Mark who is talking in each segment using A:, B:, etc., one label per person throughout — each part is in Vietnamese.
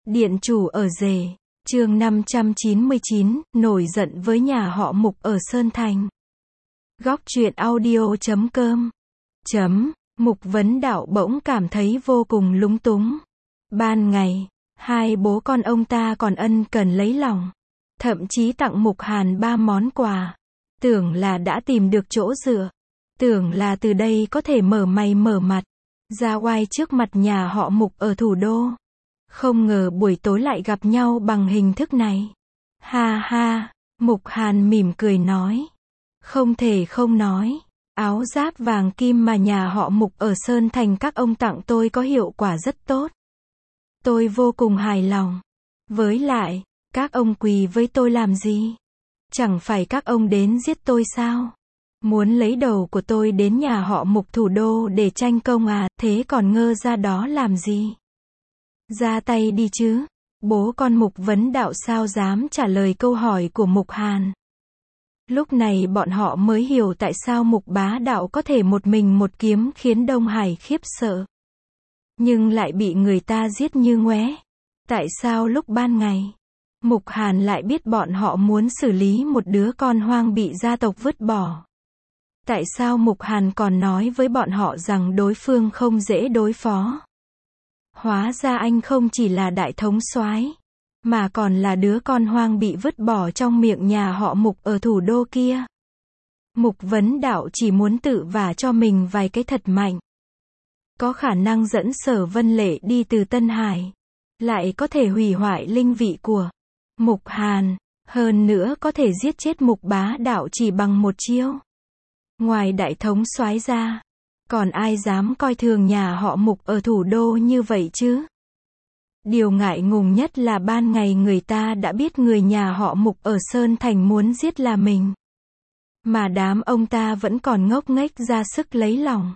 A: Điện chủ ở rể, chương 599, nổi giận với nhà họ Mục ở Sơn Thành. Góc truyện audio.com. Mục Vấn Đạo bỗng cảm thấy vô cùng lúng túng. Ban ngày, hai bố con ông ta còn ân cần lấy lòng, thậm chí tặng Mục Hàn 3 món quà. Tưởng là đã tìm được chỗ dựa, tưởng là từ đây có thể mở mày mở mặt, ra oai trước mặt nhà họ Mục ở thủ đô. Không ngờ buổi tối lại gặp nhau bằng hình thức này. Ha ha, Mục Hàn mỉm cười nói. Không thể không nói, áo giáp vàng kim mà nhà họ Mục ở Sơn Thành các ông tặng tôi có hiệu quả rất tốt. Tôi vô cùng hài lòng. Với lại, các ông quỳ với tôi làm gì? Chẳng phải các ông đến giết tôi sao? Muốn lấy đầu của tôi đến nhà họ Mục thủ đô để tranh công à, thế còn ngơ ra đó làm gì? Ra tay đi chứ. Bố con Mục Vấn Đạo sao dám trả lời câu hỏi của Mục Hàn. Lúc này bọn họ mới hiểu tại sao Mục Bá Đạo có thể một mình một kiếm khiến Đông Hải khiếp sợ. Nhưng lại bị người ta giết như ngoé. Tại sao lúc ban ngày, Mục Hàn lại biết bọn họ muốn xử lý một đứa con hoang bị gia tộc vứt bỏ? Tại sao Mục Hàn còn nói với bọn họ rằng đối phương không dễ đối phó? Hóa ra anh không chỉ là đại thống soái, mà còn là đứa con hoang bị vứt bỏ trong miệng nhà họ Mục ở thủ đô kia. Mục Vấn Đạo chỉ muốn tự vả cho mình vài cái thật mạnh. Có khả năng dẫn Sở Vân Lệ đi từ Tân Hải, lại có thể hủy hoại linh vị của Mục Hàn, hơn nữa có thể giết chết Mục Bá Đạo chỉ bằng một chiêu. Ngoài đại thống soái ra, còn ai dám coi thường nhà họ Mục ở thủ đô như vậy chứ? Điều ngại ngùng nhất là ban ngày người ta đã biết người nhà họ Mục ở Sơn Thành muốn giết là mình. Mà đám ông ta vẫn còn ngốc nghếch ra sức lấy lòng.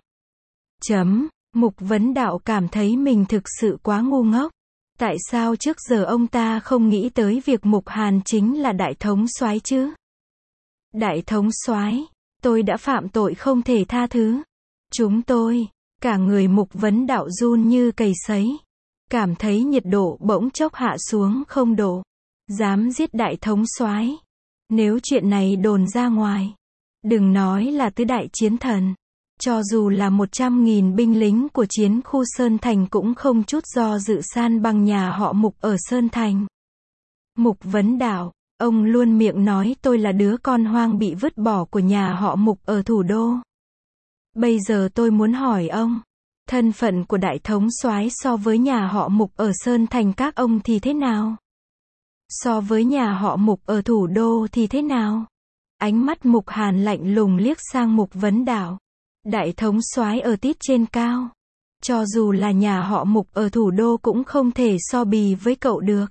A: Mục Vấn Đạo cảm thấy mình thực sự quá ngu ngốc. Tại sao trước giờ ông ta không nghĩ tới việc Mục Hàn chính là đại thống soái chứ? Đại thống soái, tôi đã phạm tội không thể tha thứ. Chúng tôi, cả người Mục Vấn Đạo run như cầy sấy. Cảm thấy nhiệt độ bỗng chốc hạ xuống 0 độ. Dám giết đại thống soái. Nếu chuyện này đồn ra ngoài, đừng nói là tứ đại chiến thần, cho dù là 100.000 binh lính của chiến khu Sơn Thành cũng không chút do dự san bằng nhà họ Mục ở Sơn Thành. Mục Vấn Đạo, ông luôn miệng nói tôi là đứa con hoang bị vứt bỏ của nhà họ Mục ở thủ đô. Bây giờ tôi muốn hỏi ông, thân phận của đại thống soái so với nhà họ Mục ở Sơn Thành các ông thì thế nào? So với nhà họ Mục ở thủ đô thì thế nào? Ánh mắt Mục Hàn lạnh lùng liếc sang Mục Vấn Đạo. Đại thống soái ở tít trên cao. Cho dù là nhà họ Mục ở thủ đô cũng không thể so bì với cậu được.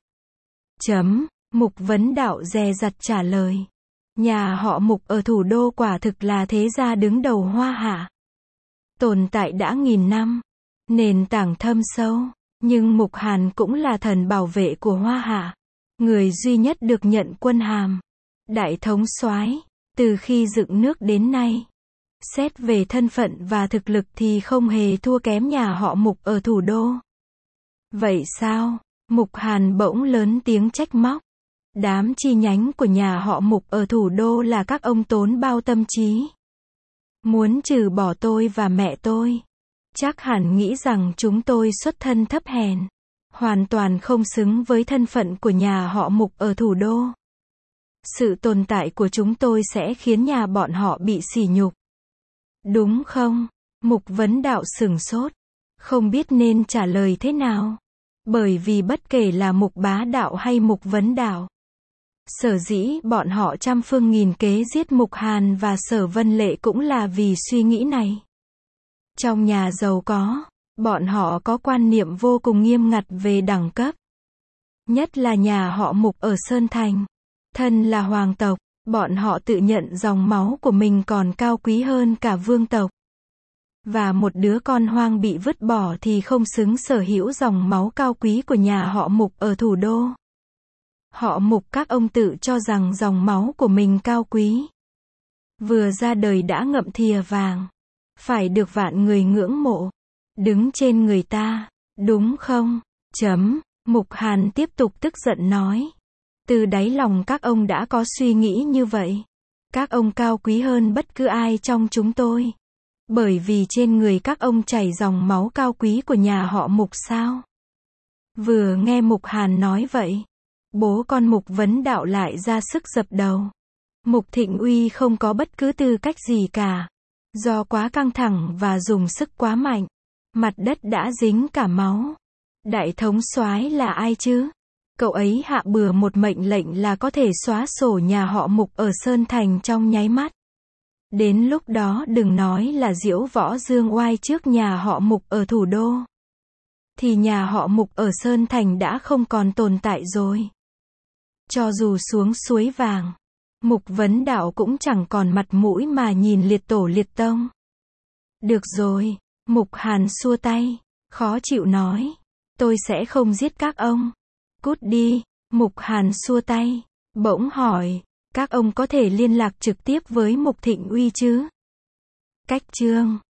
A: Mục Vấn Đạo dè dặt trả lời. Nhà họ Mục ở thủ đô quả thực là thế gia đứng đầu Hoa Hạ. Tồn tại đã 1000 năm. Nền tảng thâm sâu. Nhưng Mục Hàn cũng là thần bảo vệ của Hoa Hạ. Người duy nhất được nhận quân hàm đại thống soái từ khi dựng nước đến nay. Xét về thân phận và thực lực thì không hề thua kém nhà họ Mục ở thủ đô. Vậy sao? Mục Hàn bỗng lớn tiếng trách móc. Đám chi nhánh của nhà họ Mục ở thủ đô là các ông tốn bao tâm trí. Muốn trừ bỏ tôi và mẹ tôi. Chắc hẳn nghĩ rằng chúng tôi xuất thân thấp hèn. Hoàn toàn không xứng với thân phận của nhà họ Mục ở thủ đô. Sự tồn tại của chúng tôi sẽ khiến nhà bọn họ bị sỉ nhục. Đúng không? Mục Vấn Đạo sửng sốt. Không biết nên trả lời thế nào. Bởi vì bất kể là Mục Bá Đạo hay Mục Vấn Đạo, sở dĩ bọn họ trăm phương nghìn kế giết Mục Hàn và Sở Vân Lệ cũng là vì suy nghĩ này. Trong nhà giàu có, bọn họ có quan niệm vô cùng nghiêm ngặt về đẳng cấp. Nhất là nhà họ Mục ở Sơn Thành. Thân là hoàng tộc, bọn họ tự nhận dòng máu của mình còn cao quý hơn cả vương tộc. Và một đứa con hoang bị vứt bỏ thì không xứng sở hữu dòng máu cao quý của nhà họ Mục ở thủ đô. Họ Mục các ông tự cho rằng dòng máu của mình cao quý. Vừa ra đời đã ngậm thìa vàng. Phải được vạn người ngưỡng mộ. Đứng trên người ta, đúng không? Mục Hàn tiếp tục tức giận nói. Từ đáy lòng các ông đã có suy nghĩ như vậy. Các ông cao quý hơn bất cứ ai trong chúng tôi. Bởi vì trên người các ông chảy dòng máu cao quý của nhà họ Mục sao? Vừa nghe Mục Hàn nói vậy, bố con Mục Vấn Đạo lại ra sức dập đầu. Mục Thịnh Uy không có bất cứ tư cách gì cả. Do quá căng thẳng và dùng sức quá mạnh, mặt đất đã dính cả máu. Đại thống soái là ai chứ? Cậu ấy hạ bừa một mệnh lệnh là có thể xóa sổ nhà họ Mục ở Sơn Thành trong nháy mắt. Đến lúc đó đừng nói là diễu võ dương oai trước nhà họ Mục ở thủ đô. Thì nhà họ Mục ở Sơn Thành đã không còn tồn tại rồi. Cho dù xuống suối vàng, Mục Vấn Đạo cũng chẳng còn mặt mũi mà nhìn liệt tổ liệt tông. Được rồi, Mục Hàn xua tay, khó chịu nói. Tôi sẽ không giết các ông. Cút đi, Mục Hàn xua tay, bỗng hỏi, các ông có thể liên lạc trực tiếp với Mục Thịnh Uy chứ? Cách chương